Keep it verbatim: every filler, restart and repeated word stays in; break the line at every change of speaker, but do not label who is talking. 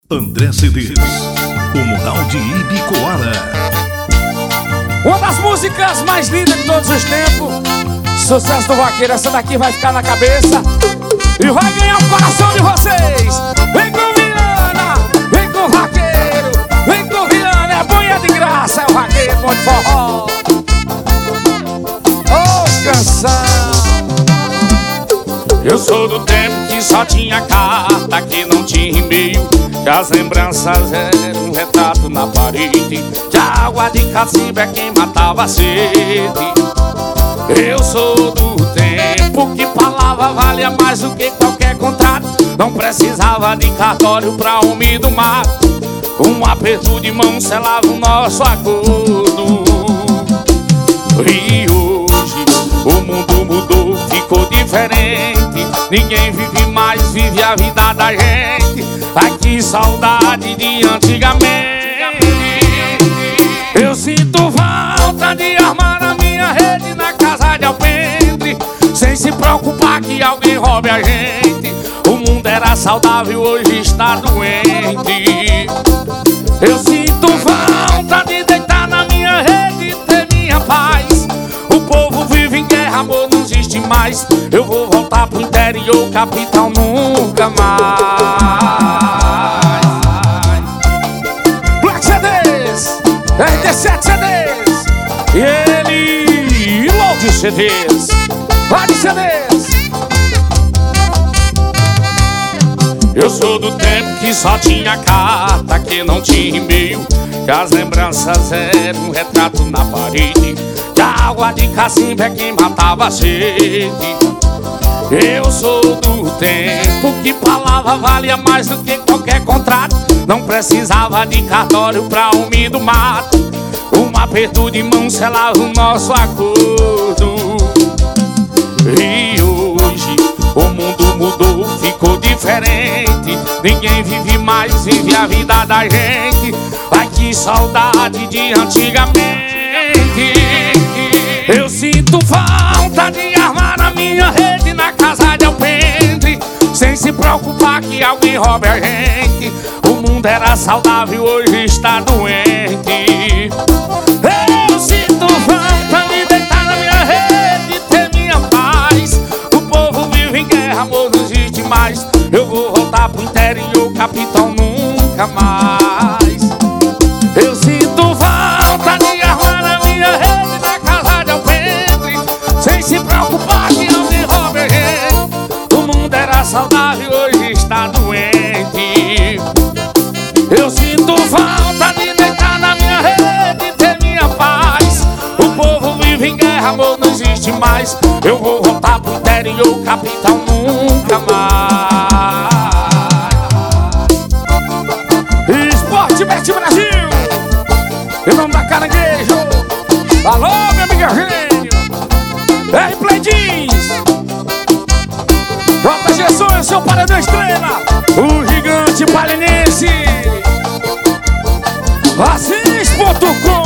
André C Ds, o Mural de Ibicoara.
Uma das músicas mais lindas de todos os tempos. Sucesso do vaqueiro, essa daqui vai ficar na cabeça e vai ganhar o coração de vocês. Vem com Viana, vem com o vaqueiro, vem com Viana, é banha de graça, é o vaqueiro, bom de forró. Oh, canção.
Eu sou do tempo que só tinha carta, que não tinha e-mail, que as lembranças eram um retrato na parede, que a água de cacimba é quem matava a sede. Eu sou do tempo que palavra valia mais do que qualquer contrato, não precisava de cartório pra homem do mato, um aperto de mão selava o nosso acordo. E hoje o mundo mudou, ficou diferente, ninguém vive mais, vive a vida da gente. Ai, que saudade de antigamente. Eu sinto falta de armar a minha rede na casa de alpendre, sem se preocupar que alguém roube a gente. O mundo era saudável, hoje está doente. Eu sinto falta de deitar na minha rede e ter minha paz. O povo vive em guerra, amor não existe mais. Eu vou voltar pro interior, capital nunca mais.
Black C Ds, R D sete C Ds e ele, Loud C Ds, Vai C Ds.
Eu sou do tempo que só tinha carta, que não tinha e-mail, que as lembranças eram um retrato na parede, que a água de cacimba é quem matava a sede. Eu sou do tempo que palavra valia mais do que qualquer contrato, não precisava de cartório pra homem do mato, um aperto de mão selava o nosso acordo. E hoje o mundo mudou, ficou diferente, ninguém vive mais, vive a vida da gente. Ai, que saudade de antigamente. Eu sinto falta de armar a minha rede na casa de alpendre, sem se preocupar que alguém roube a gente. O mundo era saudável, hoje está doente. Eu sinto falta de deitar na minha rede e ter minha paz. O povo vive em guerra, amor não existe mais. Eu vou voltar pro interior, capital nunca mais. Eu sinto falta de armar a minha rede na casa de alpendre, sem se preocupar que alguém roube a gente. O mundo era saudável, hoje está doente. Eu sinto falta de deitar na minha rede e ter minha paz. O povo vive em guerra, amor não existe mais. Eu vou voltar pro interior, capital nunca mais.
Esporte Bet Brasil, em nome da Caranguejo. Alô, minha amiga Gênio, R Play Jeans, J G Sonho, seu paredão estrela, o gigante palinense, Assis ponto com.